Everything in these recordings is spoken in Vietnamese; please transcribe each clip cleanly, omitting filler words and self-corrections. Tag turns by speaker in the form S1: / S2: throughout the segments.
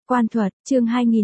S1: Quan thuật, chương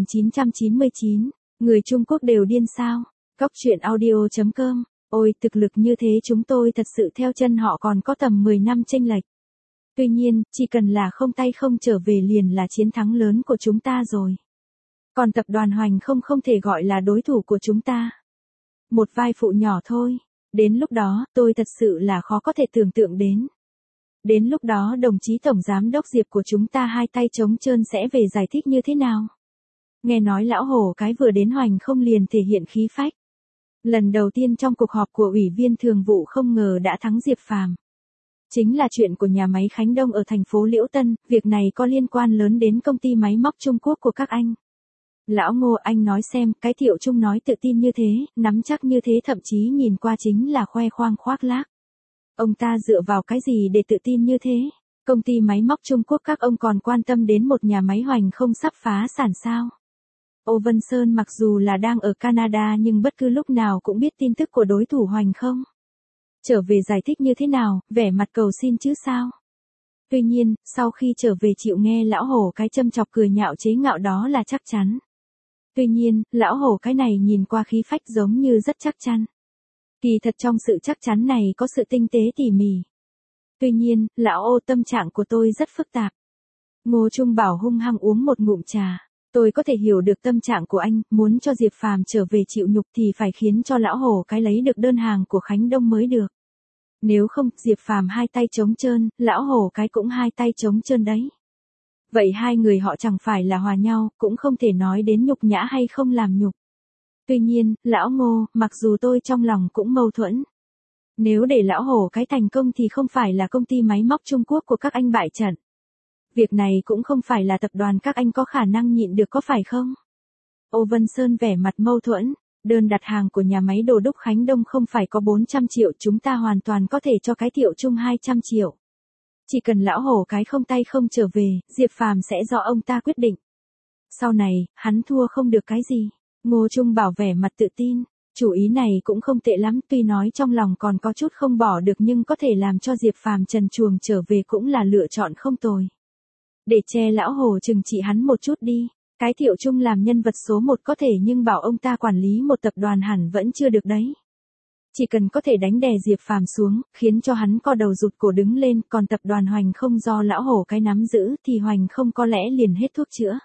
S1: 2999, người Trung Quốc đều điên sao? Góc truyện audio.com, ôi thực lực như thế chúng tôi thật sự theo chân họ còn có tầm 10 năm chênh lệch. Tuy nhiên, chỉ cần là không tay không trở về liền là chiến thắng lớn của chúng ta rồi. Còn tập đoàn Hoành không thể gọi là đối thủ của chúng ta. Một vai phụ nhỏ thôi, đến lúc đó tôi thật sự là khó có thể tưởng tượng đến. Đến lúc đó đồng chí Tổng Giám Đốc Diệp của chúng ta hai tay trống trơn sẽ về giải thích như thế nào? Nghe nói lão hổ cái vừa đến Hoành không liền thể hiện khí phách. Lần đầu tiên trong cuộc họp của Ủy viên Thường vụ không ngờ đã thắng Diệp Phàm. Chính là chuyện của nhà máy Khánh Đông ở thành phố Liễu Tân, việc này có liên quan lớn đến công ty máy móc Trung Quốc của các anh. Lão Ngô, anh nói xem, cái Thiệu Trung nói tự tin như thế, nắm chắc như thế, thậm chí nhìn qua chính là khoe khoang khoác lác. Ông ta dựa vào cái gì để tự tin như thế? Công ty máy móc Trung Quốc các ông còn quan tâm đến một nhà máy Hoành không sắp phá sản sao? Âu Vân Sơn mặc dù là đang ở Canada nhưng bất cứ lúc nào cũng biết tin tức của đối thủ Hoành không. Trở về giải thích như thế nào, vẻ mặt cầu xin chứ sao? Tuy nhiên, sau khi trở về chịu nghe lão hổ cái châm chọc cười nhạo chế ngạo đó là chắc chắn. Tuy nhiên, lão hổ cái này nhìn qua khí phách giống như rất chắc chắn. Kỳ thật trong sự chắc chắn này có sự tinh tế tỉ mỉ. Tuy nhiên, lão Ô, tâm trạng của tôi rất phức tạp. Ngô Trung Bảo hung hăng uống một ngụm trà. Tôi có thể hiểu được tâm trạng của anh, muốn cho Diệp Phàm trở về chịu nhục thì phải khiến cho lão hổ cái lấy được đơn hàng của Khánh Đông mới được. Nếu không, Diệp Phàm hai tay trống trơn, lão hổ cái cũng hai tay trống trơn đấy. Vậy hai người họ chẳng phải là hòa nhau, cũng không thể nói đến nhục nhã hay không làm nhục. Tuy nhiên, lão Ngô, mặc dù tôi trong lòng cũng mâu thuẫn. Nếu để lão hổ cái thành công thì không phải là công ty máy móc Trung Quốc của các anh bại trận. Việc này cũng không phải là tập đoàn các anh có khả năng nhịn được có phải không? Âu Vân Sơn vẻ mặt mâu thuẫn, đơn đặt hàng của nhà máy đồ đúc Khánh Đông không phải có 400 triệu, chúng ta hoàn toàn có thể cho cái Thiệu Trung 200 triệu. Chỉ cần lão hổ cái không tay không trở về, Diệp Phàm sẽ do ông ta quyết định. Sau này, hắn thua không được cái gì. Ngô Trung Bảo vẻ mặt tự tin, chủ ý này cũng không tệ lắm, tuy nói trong lòng còn có chút không bỏ được nhưng có thể làm cho Diệp Phàm trần truồng trở về cũng là lựa chọn không tồi. Để che lão hổ trừng trị hắn một chút đi, cái Thiệu Trung làm nhân vật số 1 có thể nhưng bảo ông ta quản lý một tập đoàn hẳn vẫn chưa được đấy. Chỉ cần có thể đánh đè Diệp Phàm xuống, khiến cho hắn co đầu rụt cổ đứng lên, còn tập đoàn Hoành không do lão hổ cái nắm giữ thì Hoành không có lẽ liền hết thuốc chữa.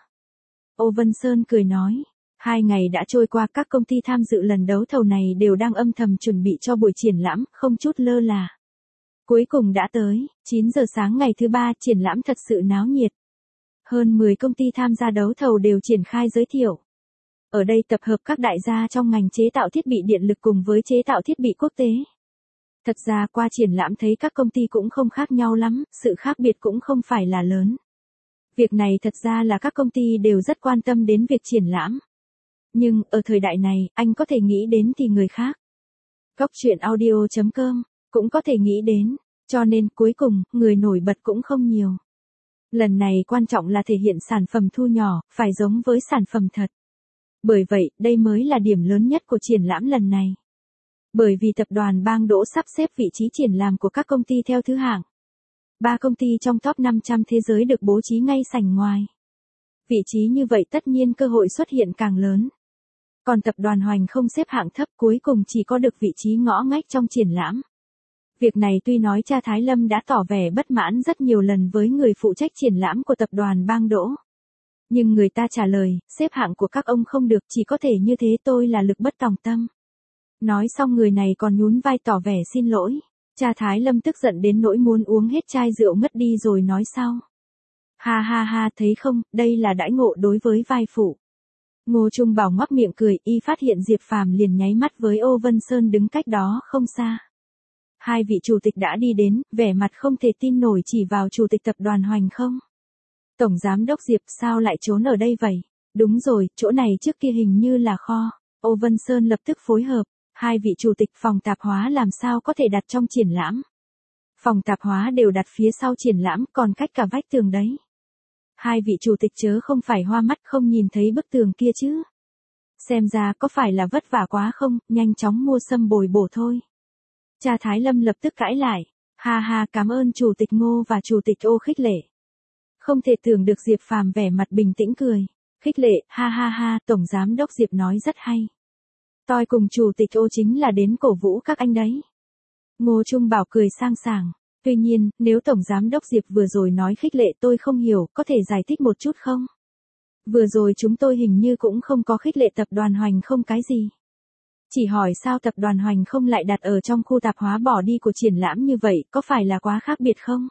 S1: Âu Vân Sơn cười nói. 2 ngày đã trôi qua, các công ty tham dự lần đấu thầu này đều đang âm thầm chuẩn bị cho buổi triển lãm, không chút lơ là. Cuối cùng đã tới, 9 giờ sáng ngày thứ 3, triển lãm thật sự náo nhiệt. Hơn 10 công ty tham gia đấu thầu đều triển khai giới thiệu. Ở đây tập hợp các đại gia trong ngành chế tạo thiết bị điện lực cùng với chế tạo thiết bị quốc tế. Thật ra qua triển lãm thấy các công ty cũng không khác nhau lắm, sự khác biệt cũng không phải là lớn. Việc này thật ra là các công ty đều rất quan tâm đến việc triển lãm. Nhưng, ở thời đại này, anh có thể nghĩ đến thì người khác. Góc truyện audio.com, cũng có thể nghĩ đến, cho nên cuối cùng, người nổi bật cũng không nhiều. Lần này quan trọng là thể hiện sản phẩm thu nhỏ, phải giống với sản phẩm thật. Bởi vậy, đây mới là điểm lớn nhất của triển lãm lần này. Bởi vì tập đoàn Bang Đỗ sắp xếp vị trí triển lãm của các công ty theo thứ hạng. 3 công ty trong top 500 thế giới được bố trí ngay sảnh ngoài. Vị trí như vậy tất nhiên cơ hội xuất hiện càng lớn. Còn tập đoàn Hoành không xếp hạng thấp, cuối cùng chỉ có được vị trí ngõ ngách trong triển lãm. Việc này tuy nói cha Thái Lâm đã tỏ vẻ bất mãn rất nhiều lần với người phụ trách triển lãm của tập đoàn Bang Đỗ. Nhưng người ta trả lời, xếp hạng của các ông không được, chỉ có thể như thế, tôi là lực bất tòng tâm. Nói xong người này còn nhún vai tỏ vẻ xin lỗi. Cha Thái Lâm tức giận đến nỗi muốn uống hết chai rượu ngất đi rồi nói sau. Ha ha ha, thấy không, đây là đãi ngộ đối với vai phụ. Ngô Trung Bảo ngoác miệng cười, y phát hiện Diệp Phàm liền nháy mắt với Âu Vân Sơn đứng cách đó không xa. Hai vị chủ tịch đã đi đến, vẻ mặt không thể tin nổi chỉ vào chủ tịch tập đoàn Hoành không. Tổng giám đốc Diệp, sao lại trốn ở đây vậy? Đúng rồi, chỗ này trước kia hình như là kho. Âu Vân Sơn lập tức phối hợp. Hai vị chủ tịch, phòng tạp hóa làm sao có thể đặt trong triển lãm? Phòng tạp hóa đều đặt phía sau triển lãm, còn cách cả vách tường đấy. Hai vị chủ tịch chớ không phải hoa mắt không nhìn thấy bức tường kia chứ. Xem ra có phải là vất vả quá không, nhanh chóng mua sâm bồi bổ thôi. Cha Thái Lâm lập tức cãi lại. Ha ha, cảm ơn chủ tịch Ngô và chủ tịch Ô khích lệ. Không thể tưởng được Diệp Phàm vẻ mặt bình tĩnh cười. Khích lệ, ha ha ha, Tổng Giám Đốc Diệp nói rất hay. Tôi cùng Chủ tịch Ô chính là đến cổ vũ các anh đấy. Ngô Trung Bảo cười sang sảng. Tuy nhiên, nếu Tổng Giám Đốc Diệp vừa rồi nói khích lệ tôi không hiểu, có thể giải thích một chút không? Vừa rồi chúng tôi hình như cũng không có khích lệ tập đoàn Hoành không cái gì. Chỉ hỏi sao tập đoàn Hoành không lại đặt ở trong khu tạp hóa bỏ đi của triển lãm như vậy, có phải là quá khác biệt không?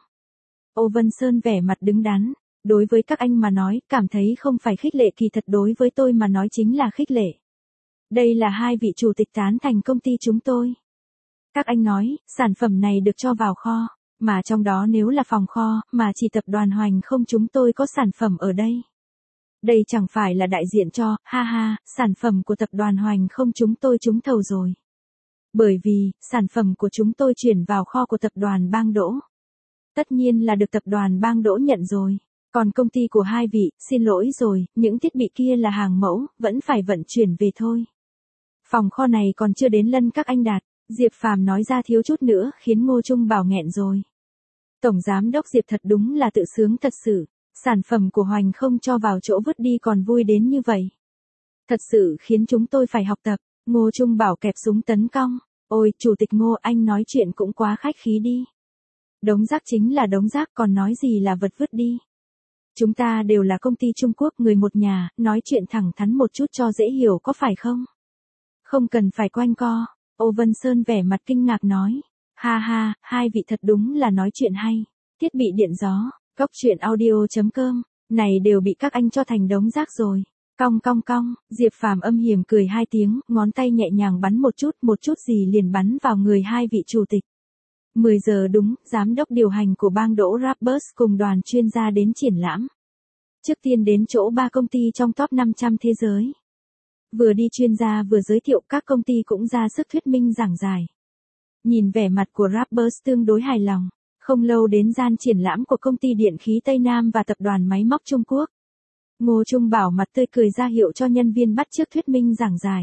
S1: Ô Vân Sơn vẻ mặt đứng đắn. Đối với các anh mà nói, cảm thấy không phải khích lệ, kỳ thật đối với tôi mà nói chính là khích lệ. Đây là hai vị chủ tịch tán thành công ty chúng tôi. Các anh nói, sản phẩm này được cho vào kho, mà trong đó nếu là phòng kho, mà chỉ tập đoàn Hoành không chúng tôi có sản phẩm ở đây. Đây chẳng phải là đại diện cho, ha ha, sản phẩm của tập đoàn Hoành không chúng tôi trúng thầu rồi. Bởi vì, sản phẩm của chúng tôi chuyển vào kho của tập đoàn Bang Đỗ. Tất nhiên là được tập đoàn Bang Đỗ nhận rồi. Còn công ty của hai vị, xin lỗi rồi, những thiết bị kia là hàng mẫu, vẫn phải vận chuyển về thôi. Phòng kho này còn chưa đến lân các anh đạt. Diệp Phàm nói ra thiếu chút nữa, khiến Ngô Trung Bảo nghẹn rồi. Tổng Giám Đốc Diệp thật đúng là tự sướng thật sự. Sản phẩm của Hoành không cho vào chỗ vứt đi còn vui đến như vậy. Thật sự khiến chúng tôi phải học tập. Ngô Trung Bảo kẹp súng tấn công. Ôi, Chủ tịch Ngô, anh nói chuyện cũng quá khách khí đi. Đống rác chính là đống rác, còn nói gì là vật vứt đi. Chúng ta đều là công ty Trung Quốc, người một nhà, nói chuyện thẳng thắn một chút cho dễ hiểu có phải không? Không cần phải quanh co. Ô Vân Sơn vẻ mặt kinh ngạc nói. Ha ha, hai vị thật đúng là nói chuyện hay. Thiết bị điện gió, cóc truyện audio.com, này đều bị các anh cho thành đống rác rồi. Cong cong cong, Diệp Phàm âm hiểm cười hai tiếng, ngón tay nhẹ nhàng bắn một chút gì liền bắn vào người hai vị chủ tịch. 10 giờ đúng, giám đốc điều hành của Bang Đỗ Rappers cùng đoàn chuyên gia đến triển lãm. Trước tiên đến chỗ 3 công ty trong top 500 thế giới. Vừa đi chuyên gia vừa giới thiệu, các công ty cũng ra sức thuyết minh giảng giải. Nhìn vẻ mặt của Rappers tương đối hài lòng. Không lâu đến gian triển lãm của công ty điện khí Tây Nam và tập đoàn máy móc Trung Quốc. Ngô Trung Bảo mặt tươi cười ra hiệu cho nhân viên bắt chước thuyết minh giảng giải.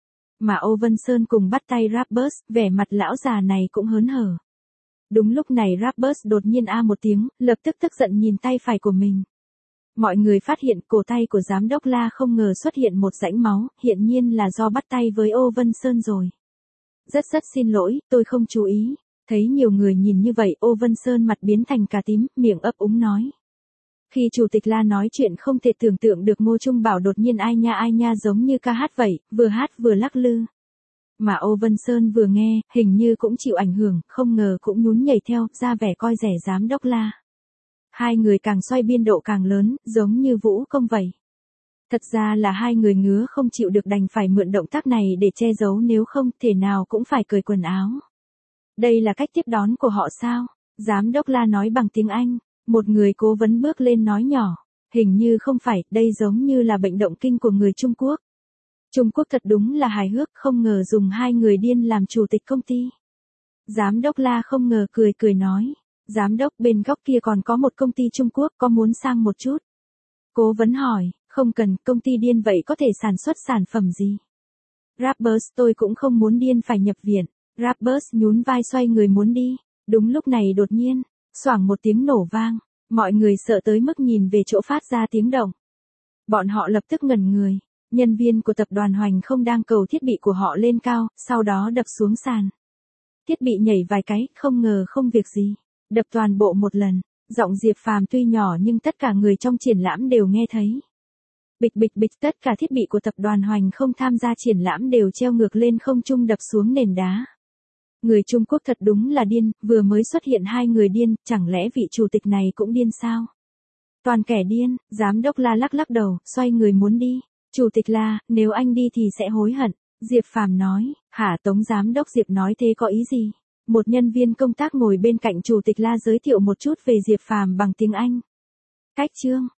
S1: Mà Ô Vân Sơn cùng bắt tay Rappers, vẻ mặt lão già này cũng hớn hở. Đúng lúc này Rappers đột nhiên a một tiếng, lập tức tức giận nhìn tay phải của mình. Mọi người phát hiện cổ tay của giám đốc La không ngờ xuất hiện một rãnh máu, hiện nhiên là do bắt tay với Ô Vân Sơn rồi. Rất xin lỗi, tôi không chú ý. Thấy nhiều người nhìn như vậy, Ô Vân Sơn mặt biến thành cà tím, miệng ấp úng nói. Khi Chủ tịch La nói chuyện không thể tưởng tượng được, Ngô Trung Bảo đột nhiên ai nha giống như ca hát vậy, vừa hát vừa lắc lư. Mà Ô Vân Sơn vừa nghe, hình như cũng chịu ảnh hưởng, không ngờ cũng nhún nhảy theo, ra vẻ coi rẻ giám đốc La. Hai người càng xoay biên độ càng lớn, giống như vũ công vậy. Thật ra là hai người ngứa không chịu được đành phải mượn động tác này để che giấu, nếu không thể nào cũng phải cởi quần áo. Đây là cách tiếp đón của họ sao? Giám đốc La nói bằng tiếng Anh. Một người cố vấn bước lên nói nhỏ. Hình như không phải, đây giống như là bệnh động kinh của người Trung Quốc. Trung Quốc thật đúng là hài hước, không ngờ dùng hai người điên làm chủ tịch công ty. Giám đốc La không ngờ cười nói. Giám đốc, bên góc kia còn có một công ty Trung Quốc, có muốn sang một chút? Cố vấn hỏi, không cần, công ty điên vậy có thể sản xuất sản phẩm gì? Rappers, tôi cũng không muốn điên phải nhập viện. Rappers nhún vai xoay người muốn đi. Đúng lúc này đột nhiên, xoảng một tiếng nổ vang. Mọi người sợ tới mức nhìn về chỗ phát ra tiếng động. Bọn họ lập tức ngẩn người. Nhân viên của tập đoàn Hoành không đang cầu thiết bị của họ lên cao, sau đó đập xuống sàn. Thiết bị nhảy vài cái, không ngờ không việc gì. Đập toàn bộ một lần. Giọng Diệp Phàm tuy nhỏ nhưng tất cả người trong triển lãm đều nghe thấy. Bịch, tất cả thiết bị của tập đoàn Hoành không tham gia triển lãm đều treo ngược lên không trung đập xuống nền đá. Người Trung Quốc thật đúng là điên, vừa mới xuất hiện hai người điên, chẳng lẽ vị chủ tịch này cũng điên sao? Toàn kẻ điên, giám đốc La lắc đầu, xoay người muốn đi. Chủ tịch La, nếu anh đi thì sẽ hối hận. Diệp Phàm nói, hả? Tống giám đốc Diệp nói thế có ý gì? Một nhân viên công tác ngồi bên cạnh chủ tịch La giới thiệu một chút về Diệp Phàm bằng tiếng Anh. Cách chương